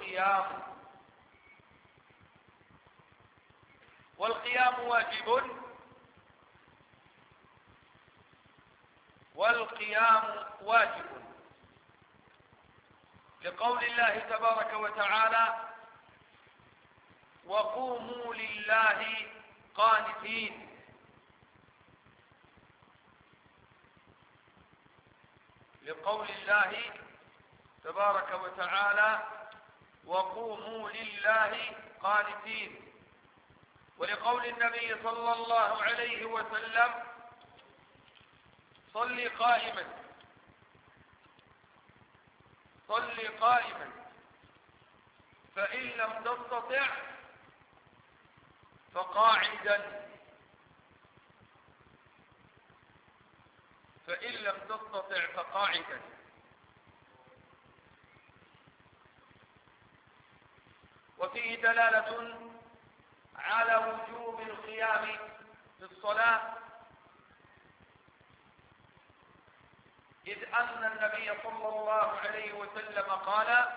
والقيام. والقيام واجب، والقيام واجب لقول الله تبارك وتعالى: وقوموا لله قانتين. لقول الله تبارك وتعالى: وقوموا لله قانتين. ولقول النبي صلى الله عليه وسلم: صل قائما، صل قائما، فإن لم تستطع فقاعدا، فإن لم تستطع فقاعدا. وفيه دلالة على وجوب القيام في الصلاة، إذ أن النبي صلى الله عليه وسلم قال: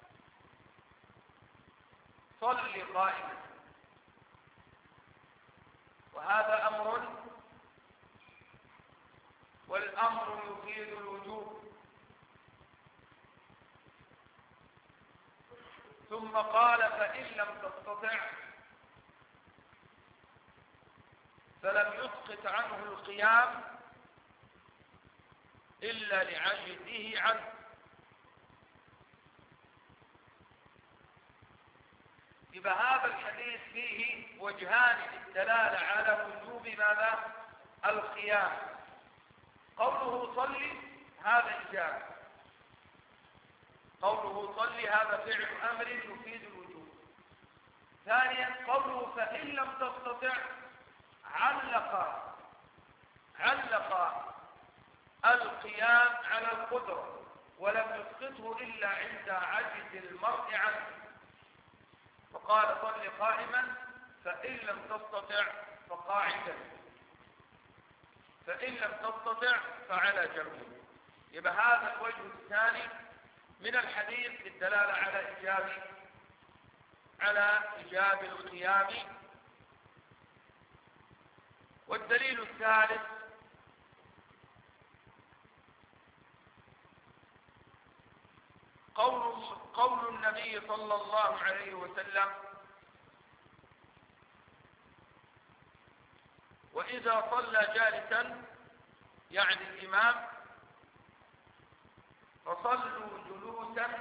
صل قائما. وهذا أمر، والأمر يفيد الوجوب. ثم قال: فإن لم تستطع، فلم يسقط عنه القيام إلا لعجزه عنه. يبقى هذا الحديث فيه وجهان للدلالة على وجوب ماذا؟ القيام. قوله صل هذا إجابة، قوله صل هذا فعل أمر يفيد الوجوب. ثانيا قوله فإن لم تستطع، علق القيام على القدرة، ولم يسقطه إلا عند عجز المرء عنه، فقال: صل قائما، فإن لم تستطع فقاعدا، فإن لم تستطع فعلى جنبه. يبقى هذا الوجه الثاني من الحديث للدلالة على إيجاب القيام. والدليل الثالث قول النبي صلى الله عليه وسلم: وإذا صلى جالسا، يعني الإمام، فصلوا جلوسا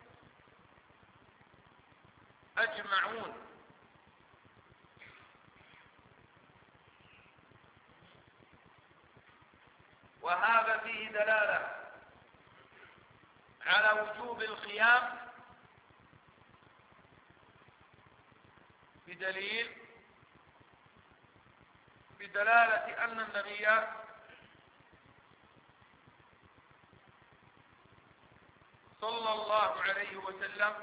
أجمعون. وهذا فيه دلالة على وجوب القيام بدلالة أن النبي صلى الله عليه وسلم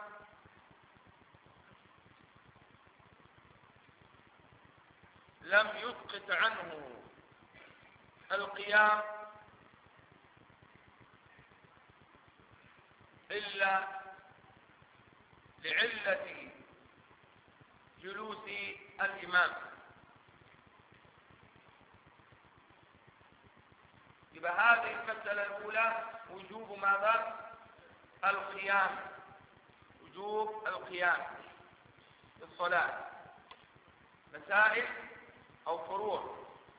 لم يسقط عنه القيام إلا لعلة جلوس الإمام. يبقى هذه المسألة الأولى وجوب ماذا؟ القيام، وجوب القيام في الصلاة. مسائل أو فروع.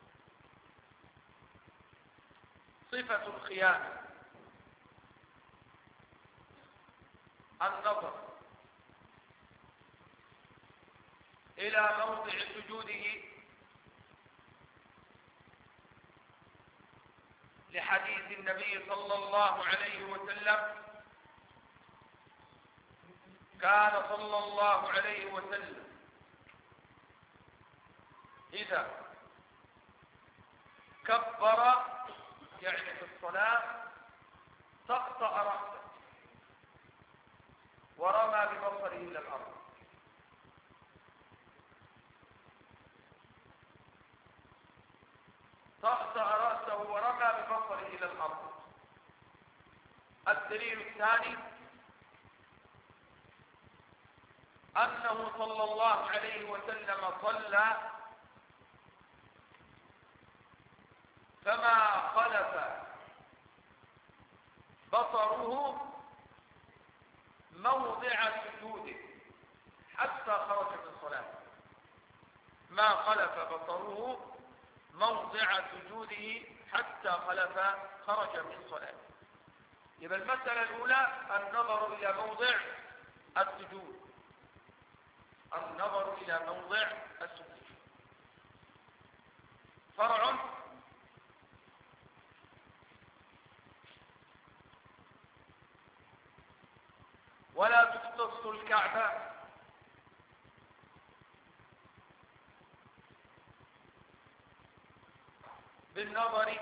صفة القيام: النظر إلى موضع سجوده لحديث النبي صلى الله عليه وسلم: كان صلى الله عليه وسلم إذا كبر، يعني في الصلاة، طأطأ رأسه ورمى ببصره إلى الأرض. طأطأ رأسه ورمى ببصره إلى الأرض. الدليل الثاني أنه صلى الله عليه وسلم صلى فما خلف بصره موضع سجوده حتى خرج من صلاته. ما خلف بصره موضع سجوده حتى خرج من صلاته. يبقى المسألة الأولى النظر إلى موضع السجود، النظر إلى موضع السجود. فرع ولا تختص الكعبة بالنظر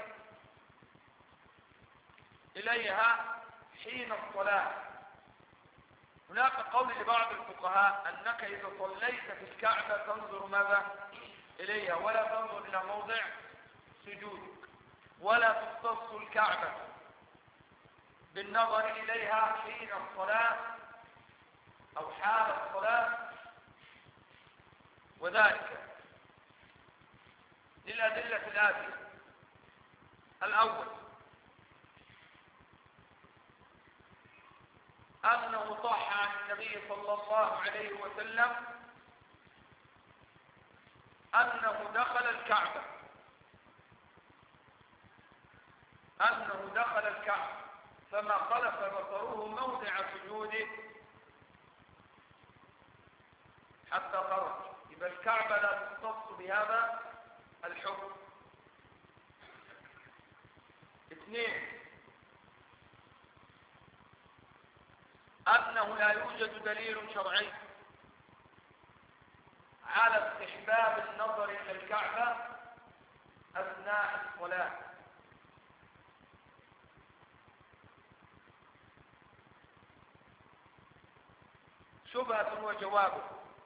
إليها حين الصلاة. هناك قول لبعض الفقهاء أنك إذا صليت في الكعبة تنظر ماذا إليها ولا تنظر إلى موضع سجودك، ولا تختص الكعبة بالنظر إليها حين الصلاة أو حال الصلاة، وذلك للأدلة الآتية. الأول أنه صح عن النبي صلى الله عليه وسلم أنه دخل الكعبة فما خلف بصره موضع سجوده حتى خرج. يبقى الكعبة لا تختص بهذا الحكم. اثنين، أنه لا يوجد دليل شرعي على استحباب النظر إلى الكعبة أثناء الصلاة. شبهة وجوابه.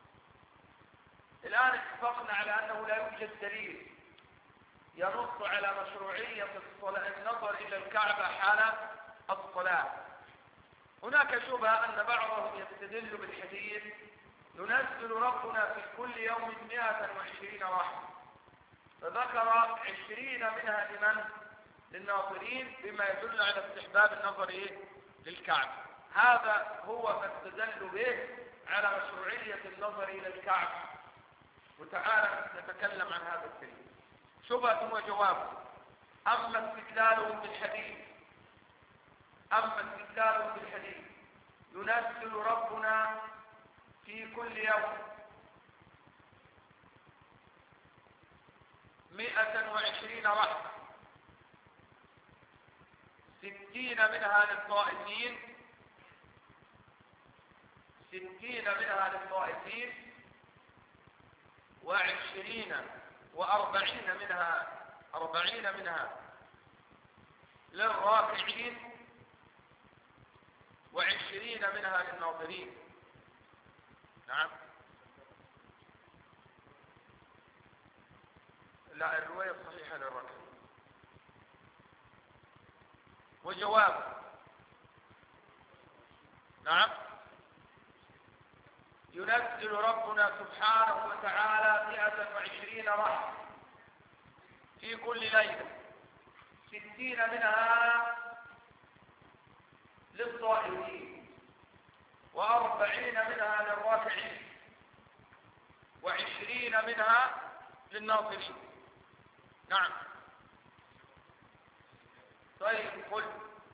الآن اتفقنا على أنه لا يوجد دليل ينص على مشروعية النظر إلى الكعبة حال الصلاة. هناك شبهة أن بعضهم يستدل بالحديث ينزل ربنا في كل يوم 120 رحمة، فذكر 20 منها لمن؟ للناظرين، بما يدل على استحباب النظر للكعبة. هذا هو ما استدل به على مشروعية النظر إلى الكعبة، وتعالى نتكلم عن هذا الدليل. شبهة وجواب. أما استدلالهم بالحديث ينزل ربنا في كل يوم 120 رحمة، 60 منها للطائفين، 40 منها للراكعين، 20 منها للناظرين. نعم. لا، الرواية الصحيحة للراكعين. وجواب. نعم. ينزل ربنا سبحانه وتعالى 120 رحمة في كل ليلة، 60 منها للصائمين، 40 منها للراكعين، 20 منها للناظرين. نعم. طيب قل.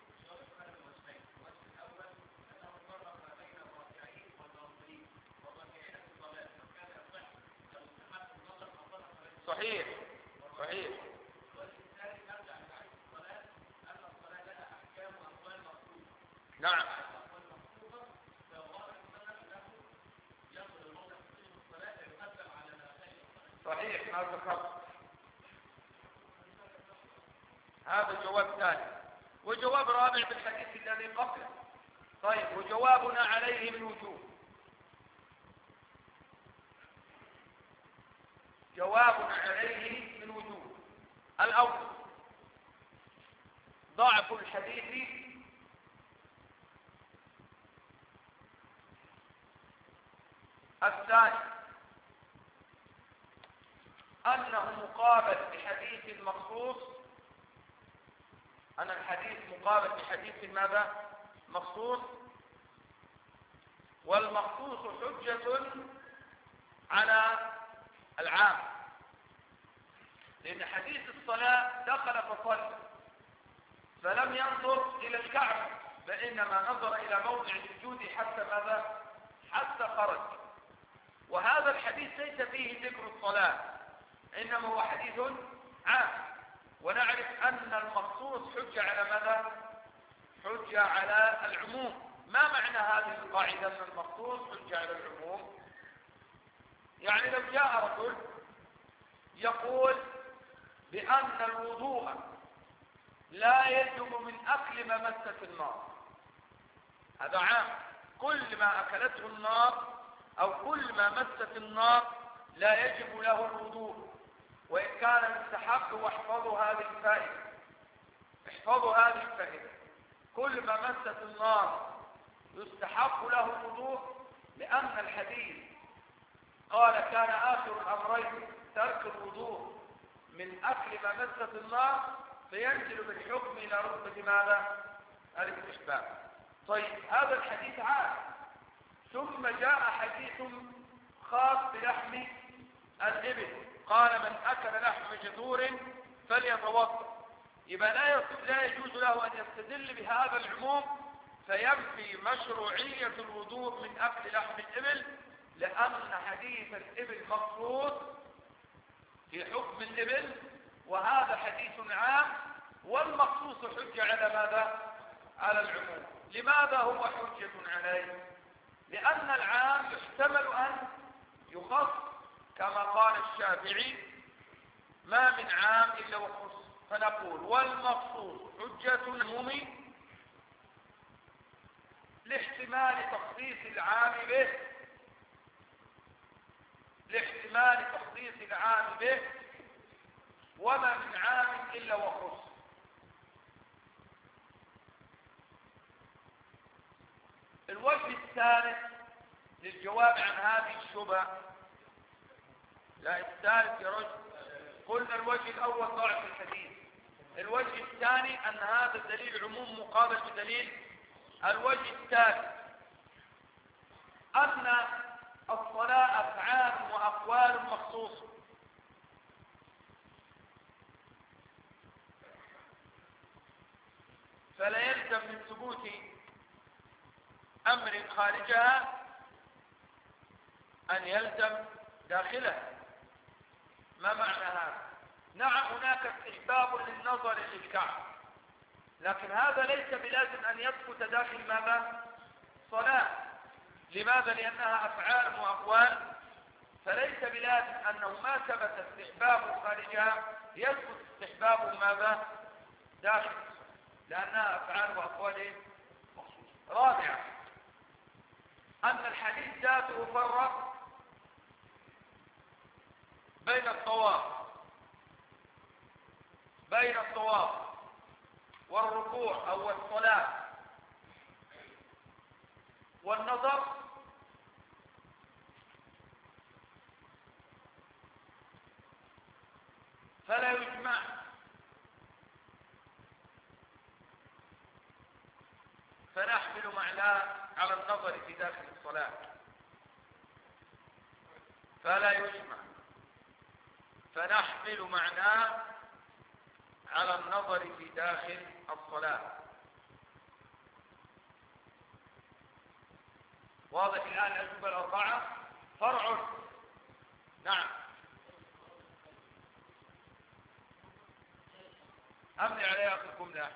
صحيح. نعم. صحيح ما ذكرت. هذا جواب ثاني. وجواب رابع بالحديث الذي قبله. طيب، وجوابنا عليه من وجوه. جوابنا عليه من وجوه. الأول ضعف الحديث الثاني أنه مقابل بحديث مخصوص، أن الحديث مقابل بحديث ماذا؟ مخصوص، والمخصوص حجة على العام، لأن حديث الصلاة دخل فصل فلم ينظر إلى الكعبة، فإنما نظر إلى موضع السجود حتى ماذا؟ حتى خرج. وهذا الحديث ليس فيه ذكر الصلاة، إنما هو حديث عام، ونعرف أن المخصوص حجة على ماذا؟ حجة على العموم. ما معنى هذه القاعدة أن المخصوص حجة على العموم؟ يعني لو جاء رجل يقول بأن الوضوء لا يجب من أكل ما مست النار، هذا عام، كل ما أكلته النار أو كل ما مست النار لا يجب له الوضوء، وإن كان مستحب. واحفظوا هذه الفائدة، احفظوا هذه الفائدة، كل ما مست النار يستحب له الوضوء، لأن الحديث قال كان آخر الأمرين ترك الوضوء من أكل ما مست النار، فينزل بالحكم إلى رتبة ماذا؟ الاستحباب. طيب هذا الحديث عام، ثم جاء حديث خاص بلحم الإبل، قال من أكل لحم جذور فليتوضأ. يبقى لا يجوز له أن يستدل بهذا العموم فينفي مشروعية الوضوء من أكل لحم الإبل، لأن حديث الإبل مخصوص في حكم الإبل، وهذا حديث عام، والمخصوص حجة على ماذا؟ على العموم. لماذا هو حجة عليه؟ لأن العام يحتمل أن يخص، كما قال الشافعي ما من عام إلا وخص، فنقول والمخصوص حجة عمومي لاحتمال تخصيص العام به، لاحتمال تخصيص العام به، وما من عام إلا وخص. الوجه الثالث للجواب عن هذه الشبهة، لا الثالث يا رجل، قلنا الوجه الأول ضعف الحديث، الوجه الثاني أن هذا الدليل عموم مقابل بدليل. الوجه الثالث أن الصلاة أفعال وأقوال مخصوصة، فلا يلزم من ثبوت أمر خارجها أن يلزم داخلها. ما معنى هذا؟ نعم هناك استحباب للنظر للكعبة، لكن هذا ليس بلازم أن يثبت داخل ماذا؟ صلاة. لماذا؟ لأنها أفعال وأقوال، فليس بلازم أنه ما ثبت استحباب خارجها يثبت استحباب ماذا؟ داخل، لأنها أفعال وأقوال مخصوصة. رابعا أن الحديث ذاته فرق بين الطواف والركوع أو الصلاة والنظر، فلا يجمع، فنحمل معناه على النظر في داخل الصلاة، فلا يجمع، فنحمل معناه على النظر في داخل الصلاة. واضح الآن الأجوبة الأربعة؟ فرع. نعم أمني عليها أخي الجملة.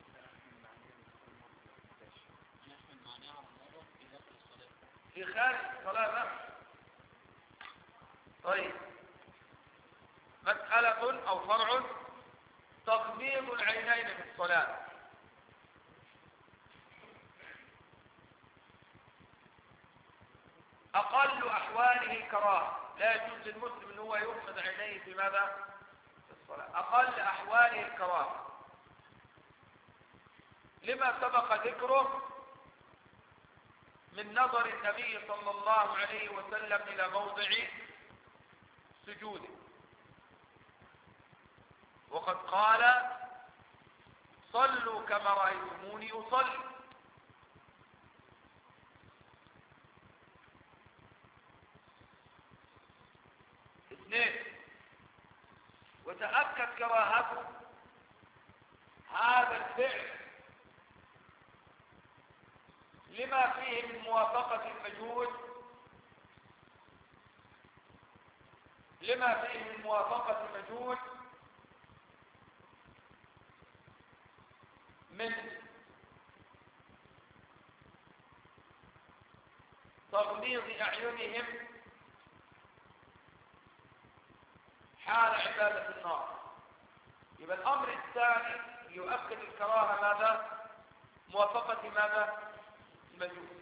في خارج الصلاة بقى. طيب مسألة أو فرع تغميض العينين في الصلاة. أقل أحواله كراهة، لا يجوز للمسلم أن هو يغمض عينيه في ماذا؟ في الصلاة. أقل أحواله الكراهة، لما سبق ذكره من نظر النبي صلى الله عليه وسلم إلى موضع سجوده، وقد قال صلوا كما رأيتموني أصلي. اثنين، وتأكد كراهته هذا الفعل لما فيه من موافقة المجهود، لما فيه من موافقة المجهود من تغميض أعينهم حال عبادة النار. يبقى الأمر الثاني يؤكد الكراهة ماذا؟ موافقة ماذا؟ المجهود.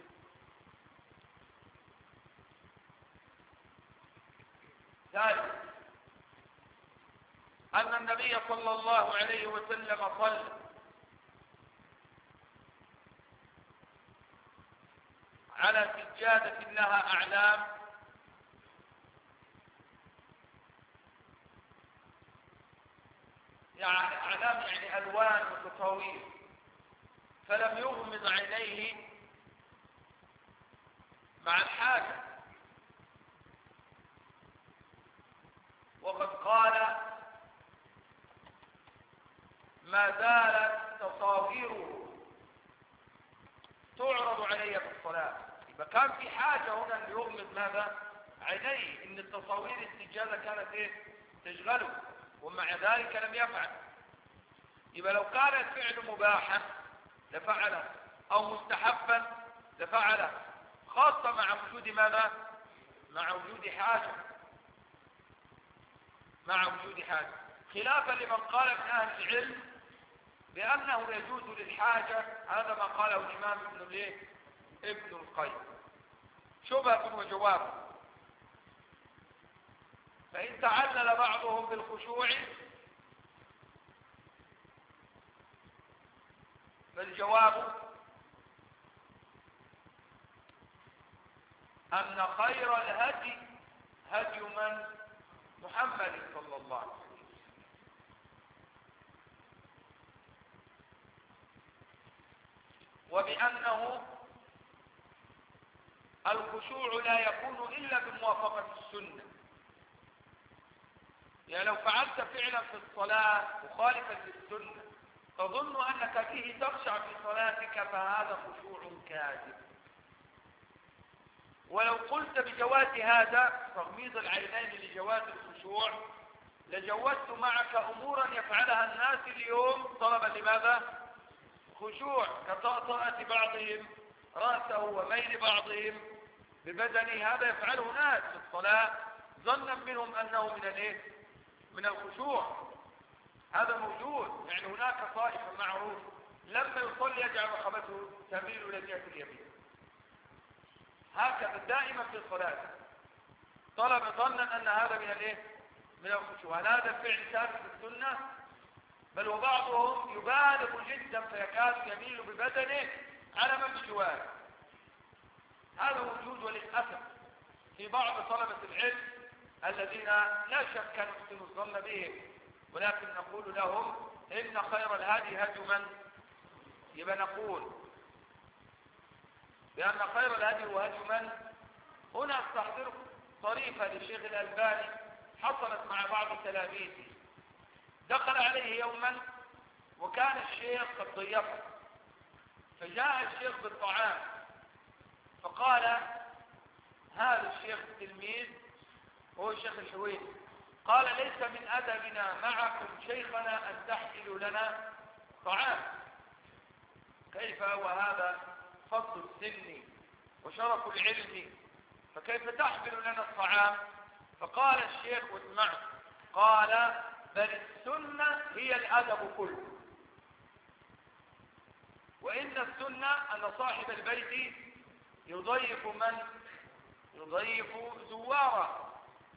ثالث، أن النبي صلى الله عليه وسلم صلى على سجادة لها أعلام، يعني أعلام يعني ألوان وتصاوير، فلم يغمض عينيه مع الحاجة. وقد قال ما زالت تصاويره تعرض علي في الصلاة. يبقى كان في حاجة هنا أن يغمض ماذا؟ عينيه، إن التصاوير السجادة كانت إيه؟ تشغله، ومع ذلك لم يفعل. يبقى لو كان الفعل مباحا لفعله، أو مستحبا لفعله، خاصة مع وجود ماذا؟ مع وجود حاجة، مع وجود حاجة، خلافا لمن قال من أهل العلم بأنه يجوز للحاجة. هذا ما قاله الإمام ابن القيم. شبهة وجواب. فإن تعلل بعضهم بالخشوع فالجواب أن خير الهدي هدي من؟ محمد صلى الله عليه وسلم. وبأنه الخشوع لا يكون إلا بموافقة السنة. يعني لو فعلت فعلا في الصلاة مخالفا للسنة تظن أنك فيه تخشع في صلاتك، فهذا خشوع كاذب. ولو قلت بجواز هذا تغميض العينين لجواز الخشوع لجوزت معك أمورا يفعلها الناس اليوم طلبا لماذا؟ خشوع، كطأطأة بعضهم رأسه وميل بعضهم ببدنه، هذا يفعله ناس في الصلاة ظنا منهم أنه من الايه؟ من الخشوع. هذا موجود. يعني هناك طائف معروف لما يصلي يجعل رقبته تميل إلى جهة اليمين، هكذا دائما في الصلاة، طلب ظنا أن هذا من الايه؟ من الخشوع. هل هذا الفعل ثابت في السنة؟ بل وبعضهم يبالغ جدا فيكاد يميل ببدنه على من بجواره. هذا موجود وللأسف في بعض طلبة العلم الذين لا شك نحسن الظن بهم، ولكن نقول لهم إن خير الهدي هدي من؟ يبقى نقول بأن خير الهدي هو هدي من؟ هنا استحضر طريقة للشيخ الألباني حصلت مع بعض تلاميذه. دخل عليه يوما وكان الشيخ قد ضيفه، فجاء الشيخ بالطعام فقال هذا الشيخ التلميذ هو الشيخ الحويني، قال ليس من أدبنا معكم شيخنا أن تحملوا لنا طعام. كيف وهذا فضل السن وشرف العلم، فكيف تحمل لنا الطعام؟ فقال الشيخ واسمعوا، قال بل السنة هي الأدب كله، وإن السنة أن صاحب البيت يضيف من؟ يضيف زوارا.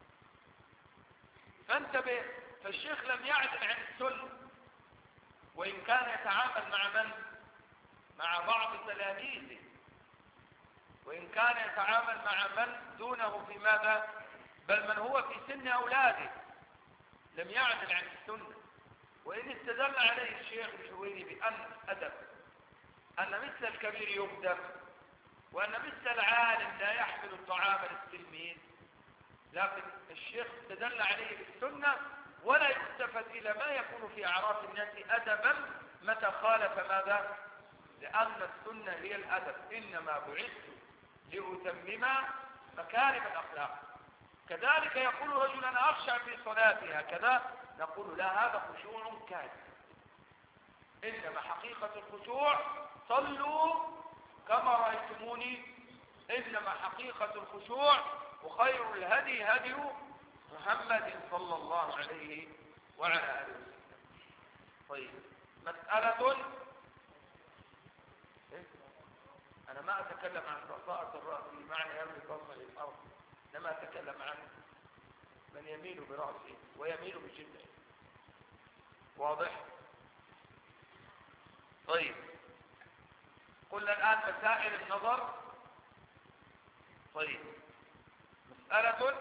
فانتبه، فالشيخ لم يعدل عن السنة، وإن كان يتعامل مع من؟ مع بعض تلاميذه، وإن كان يتعامل مع من دونه في ماذا؟ بل من هو في سن أولاده لم يعدل عن السنة. وإن استدل عليه الشيخ الحويني بأن أدب أن مثل الكبير يقدم، وأن مثل العالم لا يحمل الطعام للتلميذ، لكن الشيخ استدل عليه بالسنة، ولا يلتفت إلى ما يكون في أعراف الناس أدبا متى خالف ماذا؟ لأن السنة هي الأدب، إنما بعثت لأتمم مكارم الأخلاق. كذلك يقول رجل أنا أخشع في صلاتي هكذا، نقول لا، هذا خشوع كاذب، إنما حقيقة الخشوع صلوا كما رأيتموني، إنما حقيقة الخشوع وخير الهدي هدي محمد صلى الله عليه وعلى آله وسلم. طيب، مسألة، أنا ما أتكلم عن رصاءة الرأس بمعنى يملك بصر الأرض، إنما أتكلم عن من يميل برأسه ويميل بجلده. واضح؟ طيب، قلنا الآن مسائل النظر. طيب، مسألة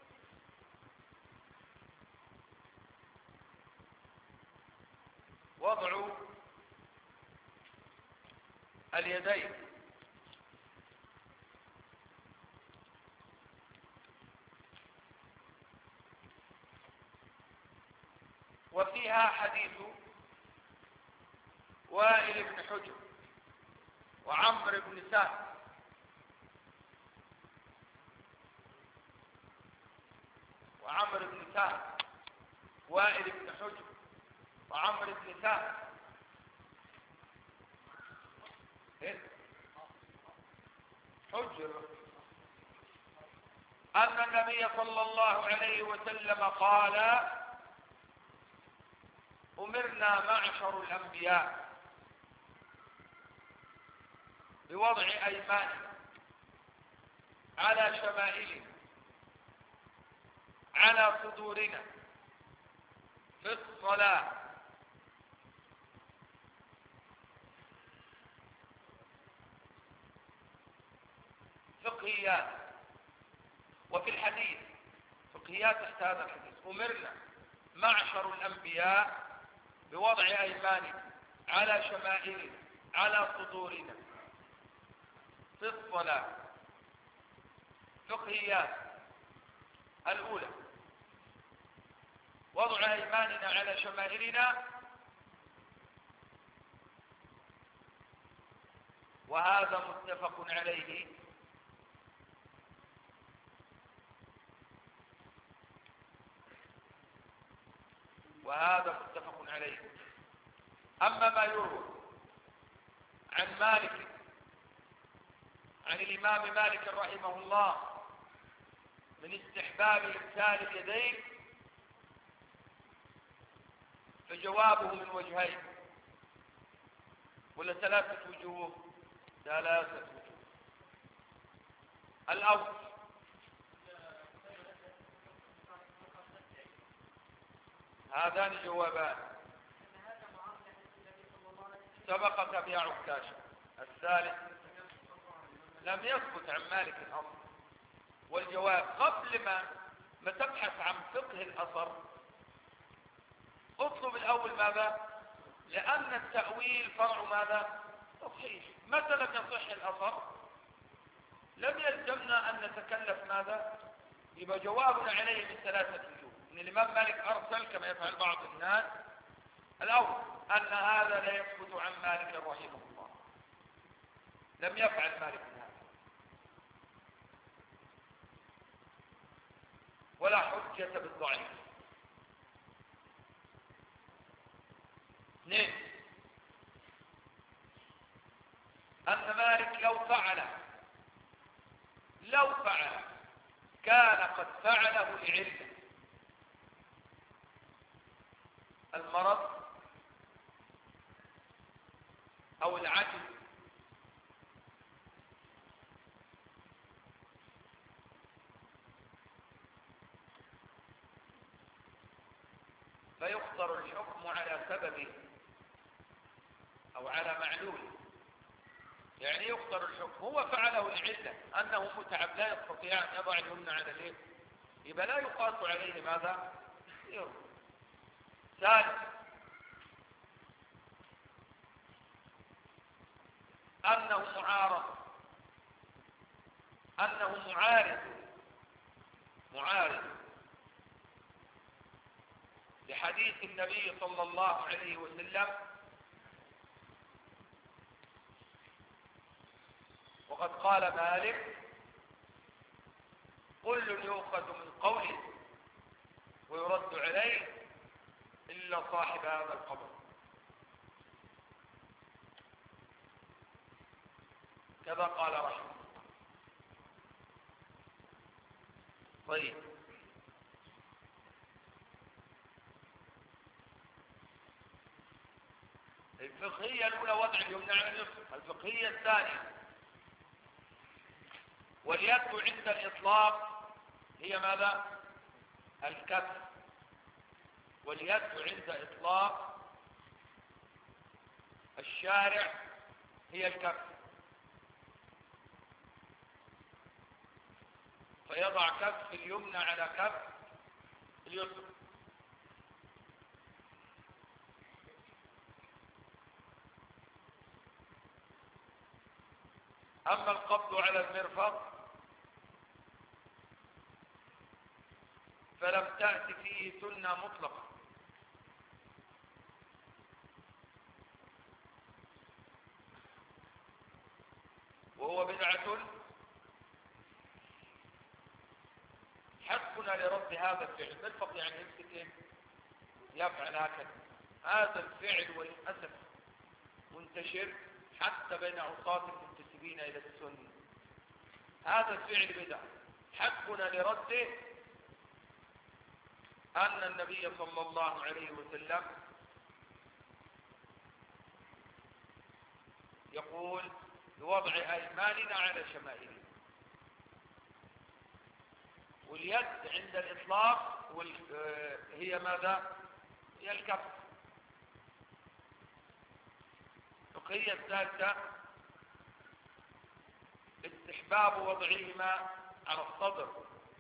وضع اليدين وفيها حديث وائل بن حجر وعمرو بن سهل وائل بن حجر وعمرو بن سهل حجر أن النبي صلى الله عليه وسلم قال أمرنا معشر الأنبياء بوضع أيماننا على شمائلنا على صدورنا في الصلاة. فقهيات. وفي الحديث فقهيات تحت هذا الحديث: أمرنا معشر الأنبياء بوضع أيماننا على شمائلنا على صدورنا في الصلاة. فقهيات: الأولى وضع أيماننا على شمائلنا، وهذا متفق عليه، أما ما يروى عن مالك، عن الإمام مالك رحمه الله، من استحباب إرسال اليدين، فجوابه من وجهين ولا ثلاثة وجوه؟ ثلاثة وجوه. الأول: هذان جوابان سبق في عكاشة. الثالث: لم يثبت عن مالك الأصل. والجواب: قبل ما تبحث عن فقه الأثر، اطلب الأول ماذا؟ لأن التأويل فرع ماذا؟ تصحيح. متى لم يصح الأثر لم يلزمنا أن نتكلف ماذا؟ يبقى جوابنا عليه من ثلاثة وجوه. إن الإمام مالك أرسل كما يفعل بعض الناس. الأول: أن هذا لا يثبت عن مالك رحمه الله، لم يفعل مالك هذا، ولا حجة بالضعيف. اثنين: أن مالك لو فعل كان قد فعله لعلة، المرض أو العجز فيخطر الحكم على سببه أو على معلوله. يعني يقدر الحكم، هو فعله لعلة أنه متعب لا يستطيع أن يضع اليمنى على اليد، يبقى لا يقاس عليه ماذا؟ يرمى. ثالث، أنه معارض، أنه معارض لحديث النبي صلى الله عليه وسلم، وقد قال مالك: كل يؤخذ من قوله ويرد عليه إلا صاحب هذا القبر. كذا قال رحمه الله. طيب، الفقهية الأولى وضع اليمنى على اليسرى. الفقهية الثانية: واليد عند الإطلاق هي ماذا؟ الكف. واليد عند إطلاق الشارع هي الكف، فيضع كف اليمنى على كف اليسرى. أما القبض على المرفق فلم تأت فيه سنة مطلقة، وهو بدعة. حقنا لرد هذا الفعل. مرفق يعني يمسك ايه؟ يفعل هكذا. هذا الفعل وللأسف منتشر حتى بين عصاة المنتسبين إلى السنة. هذا الفعل بدعة. حقنا لرده أن النبي صلى الله عليه وسلم يقول: بوضع أيماننا على شمائلنا. واليد عند الإطلاق هي ماذا؟ هي الكف. الفقهية الثالثة: استحباب وضعهما على الصدر،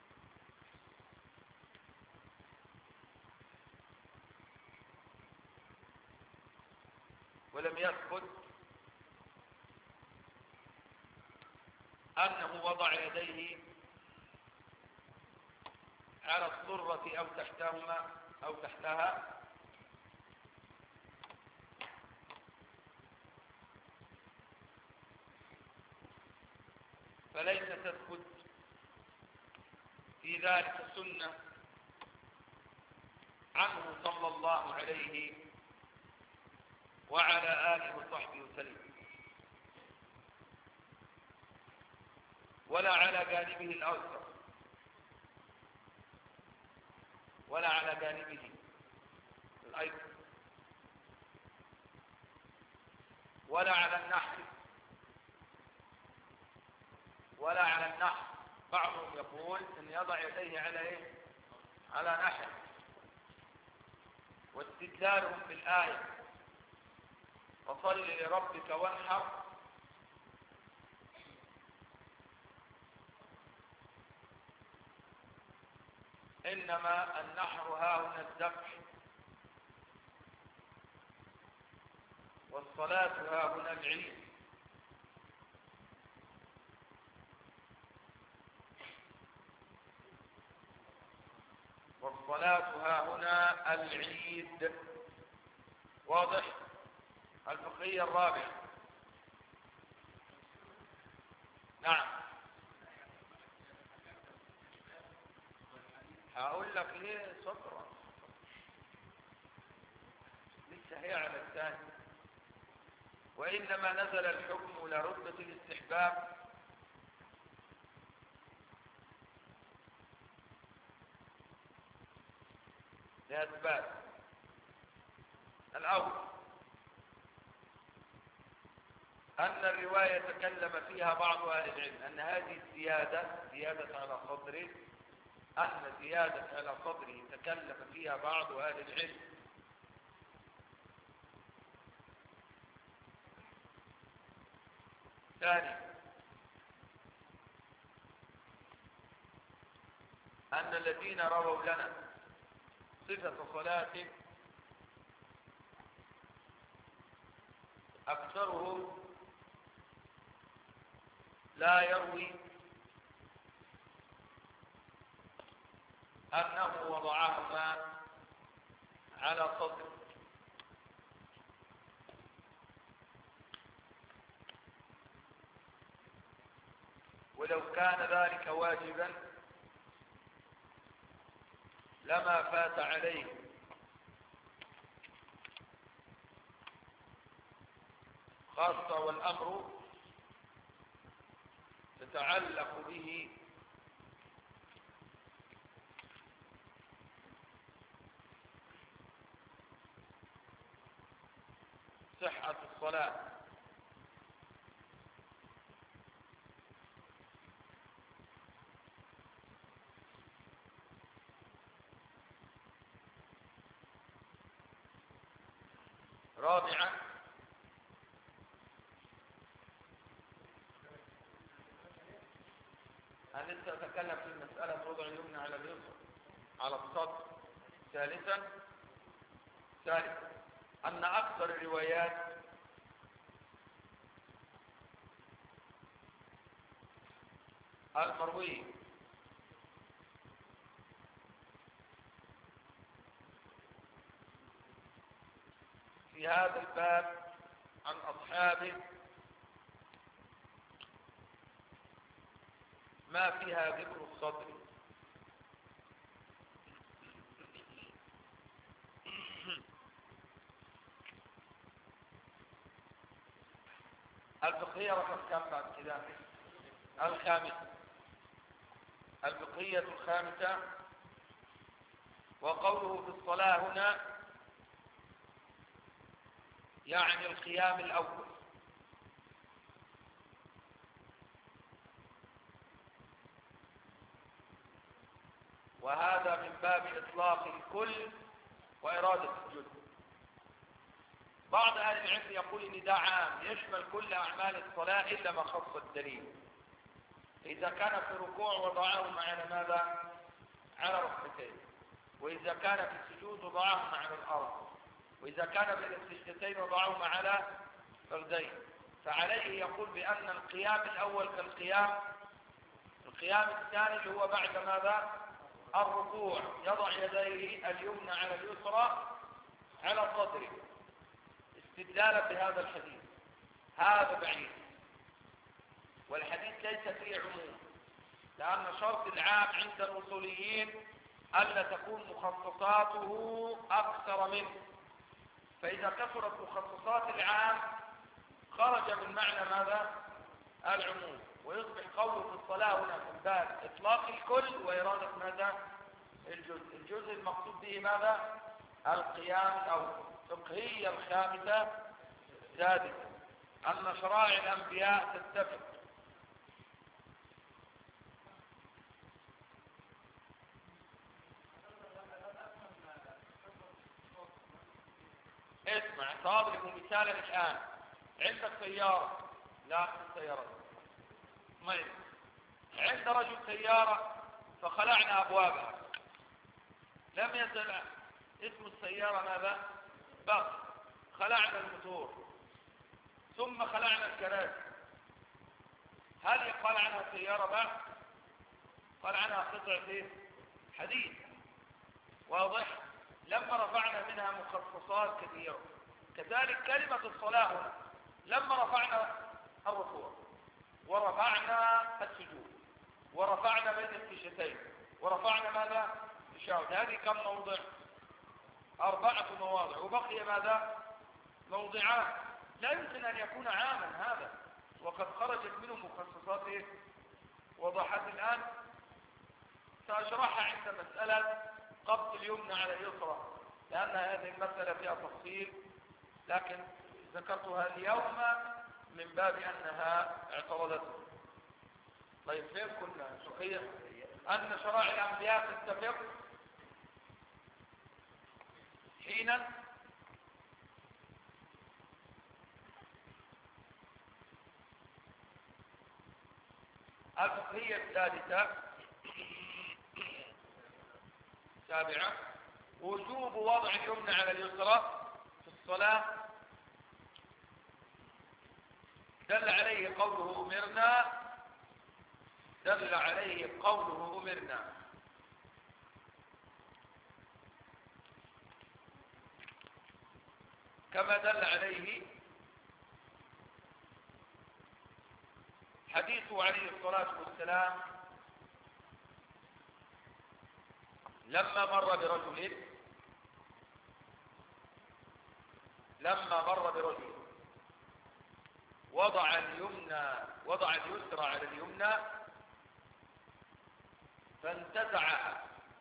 ولم يثبت أنه وضع يديه على الصرة أو تحتهما أو تحتها، فليس تثبت في ذلك سنة عنه صلى الله عليه وعلى آله وصحبه وسلم، ولا على جانبه الأيسر ولا على جانبه الأيسر ولا على النحر ولا على النحر. بعضهم يقول ان يضع يديه على ايه؟ على نحر. واستدلالهم بالآية: وصل لربك وانحر، إنما النحر هاهنا الذبح، والصلاة هاهنا العيد. والصلاة هاهنا العيد. واضح؟ الفقهية الرابعة: نعم. هقول لك ليه صبرا، لسه هي على الثاني. وإنما نزل الحكم لرتبة الاستحباب لأسباب. الأول: أن الرواية تكلم فيها بعض أهل العلم أن هذه زيادة على صدره، أن زيادة على صدره تكلم فيها بعض أهل العلم، ثاني أن الذين رووا لنا صفة صلاة أكثرهم لا يروي أنه وضعهما على صدر، ولو كان ذلك واجبا لما فات عليه، خاصة والأمر تتعلق به صحة الصلاة. رابعا أنا لسه أتكلم في المسألة وضع اليمنى على اليسرى على الصدر. ثالثا أن أكثر الروايات المروية في هذا الباب عن أصحابه ما فيها ذكر الصدر. الفقهية رقم كم بعد كده؟ الخامسة. الفقهية الخامسة، وقوله في الصلاة هنا يعني القيام الأول، وهذا من باب إطلاق الكل وإرادة الجزء. بعض أهل العلم يقول إن ده عام يشمل كل أعمال الصلاة إلا ما خص الدليل. إذا كان في ركوع وضعهما على ماذا؟ على ركبتين، وإذا كان في السجود وضعهما على الأرض، وإذا كان بين السجدتين وضعهما على فخذين. فعليه يقول بأن القيام الأول كالقيام الثاني اللي هو بعد ماذا؟ الركوع، يضع يديه اليمنى على اليسرى على صدره استدلالا بهذا الحديث. هذا بعيد، والحديث ليس فيه عموم، لأن شرط العام عند الأصوليين ألا تكون مخصصاته أكثر منه، فإذا كثرت مخصصات العام خرج من معنى ماذا؟ العموم، ويصبح قوله في الصلاة هنا من باب إطلاق الكل وإرادة ماذا؟ الجزء المقصود به ماذا؟ القيام أو فقهية الخامسة. سادسا أن شرائع الأنبياء تتفق اسمع سأضرب مثالا الآن. عندك سيارة، لا سيارة مين، عند رجل سيارة فخلعنا أبوابها، لم يزل اسم السيارة ماذا؟ بق. خلعنا الموتور ثم خلعنا الكراسي، هل يقال عنها سيارة بق؟ قال عنها قطعة حديد. واضح؟ لما رفعنا منها مخصصات كثيرة. كذلك كلمة الصلاة هنا لما رفعنا الركوع ورفعنا السجود ورفعنا بين السجدتين ورفعنا ماذا؟ التشهد، هذه كم موضع؟ 4 مواضع، وبقي ماذا؟ موضعان. لا يمكن أن يكون عاما هذا، وقد خرجت منه مخصصات وضحت. الآن سأشرحها عند مسألة قبض اليمنى على اليسرى، لأن هذه المسألة فيها تفصيل، لكن ذكرتها اليوم من باب أنها اعترضت. طيب فين كنا؟ صحيح أن شرائع الأنبياء تتفق حينا الفقهية الثالثة سابعة: وجوب وضع اليمنى على اليسرى في الصلاة. دل عليه قوله أمرنا كما دل عليه حديثه عليه الصلاة والسلام لما مر برجل وضع اليسرى على اليمنى فانتزعها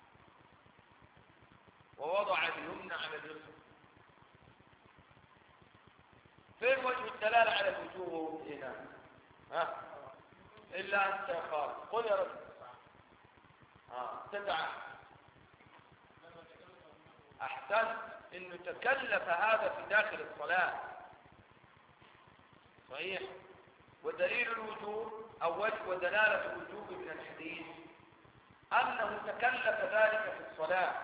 ووضع اليمنى على اليسرى. فين وجه الدلالة على الوجوب هنا؟ إلا أنت يا خالد، قل يا رب. انتزعها. أحسن، إنه تكلف هذا في داخل الصلاة. صحيح. ودليل الوجوب أو وجه ودلالة الوجوب من الحديث أنه تكلف ذلك في الصلاة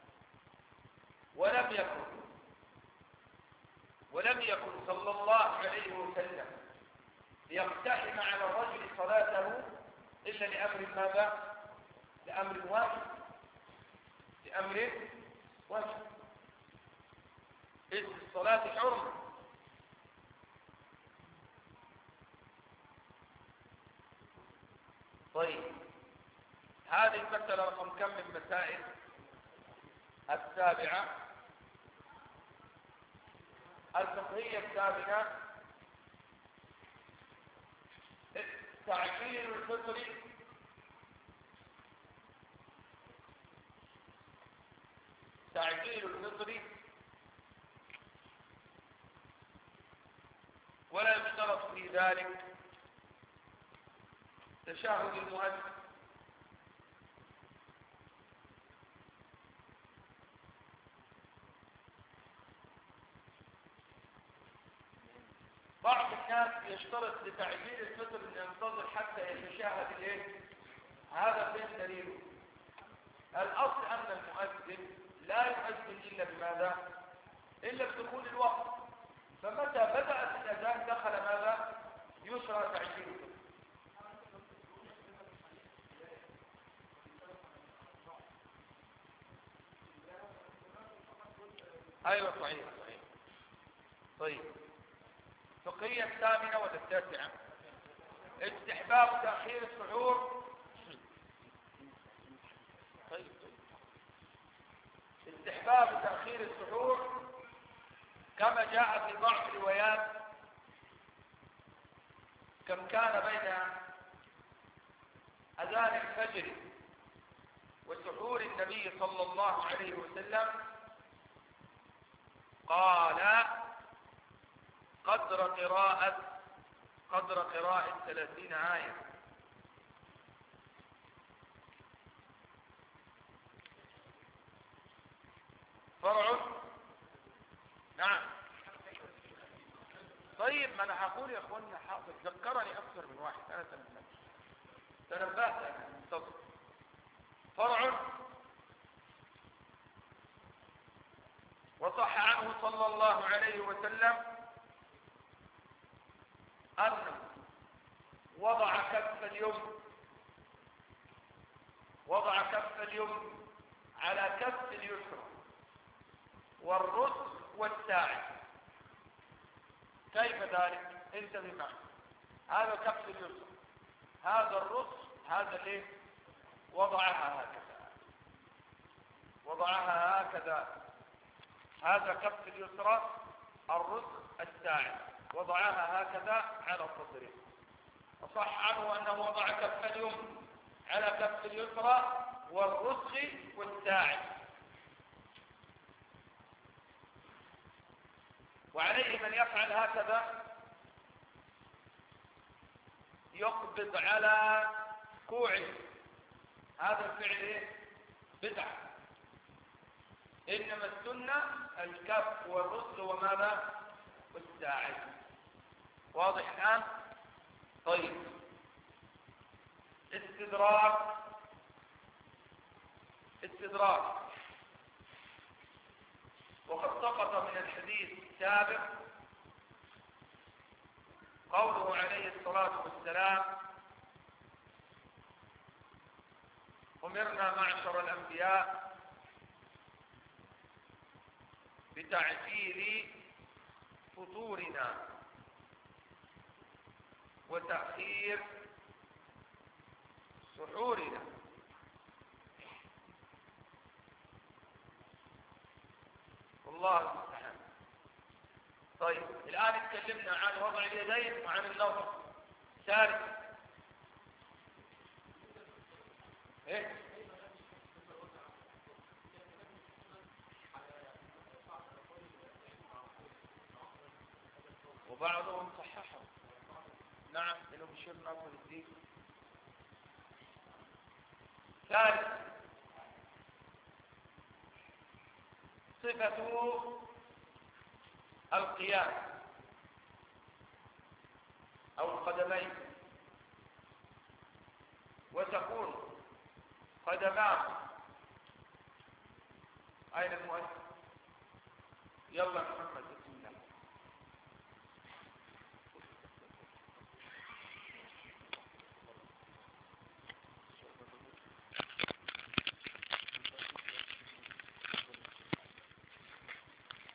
ولم يكن صلى الله عليه وسلم ليقتحم على الرجل صلاته إلا لأمر ماذا؟ لأمر واجب. إذ الصلاة حرمة. طيب، هذه المسألة رقم كم من مسائل؟ السابعة. الفقهية الثامنة: تعجيل الفطر ولا يشترط في ذلك تشهد المؤذن. بعض الناس يشترط لتعجيل الفطر ان ينتظر حتى يتشهد هذا فين دليله؟ الاصل ان المؤذن لا يؤذن الا بماذا؟ الا بدخول الوقت. فمتى بدأت الاذان دخل ماذا؟ يشرع تعجيله. ايوه صحيح. طيب، الفقهية الثامنة والتاسعة: استحباب تأخير السحور. استحباب تأخير السحور كما جاء في بعض الروايات كم كان بين أذان الفجر وسحور النبي صلى الله عليه وسلم. قال قدر قراءة 30 آية. فرع. نعم. طيب، ما انا هقول يا اخوانا حاضر، ذكرني اكثر من واحد، انا تنبهت انا منتظر. فرع: وصح عنه صلى الله عليه وسلم أنه وضع كف اليمنى على كف اليسرى والرسغ والساعد. كيف ذلك؟ انتبه معي. هذا كف اليسرى، هذا الرسغ، هذا ليه؟ وضعها هكذا. هذا كف اليسرى، الرسغ الساعد، وضعها هكذا على صدره. وصح عنه أنه وضع كف اليمنى على كف اليسرى والرسغ والساعد. وعليه من يفعل هكذا يقبض على كوعه. هذا الفعل بدعة. إنما السنة الكف والرسغ وماذا؟ والساعد. واضح الآن؟ طيب، استدراك. وقد سقط من الحديث السابق قوله عليه الصلاة والسلام: أمرنا معشر الأنبياء بتعجيل فطورنا وتأخير سحورنا. والله المستعان. طيب الآن اتكلمنا عن وضع اليدين وعن النظر. ثالث ايه؟ وبعضهم صححه. نعم، إنه بشير ناصر الدين. ثالث صفة القيام أو القدمين، وتكون قدمان. أين المؤسس؟ يلا محمد.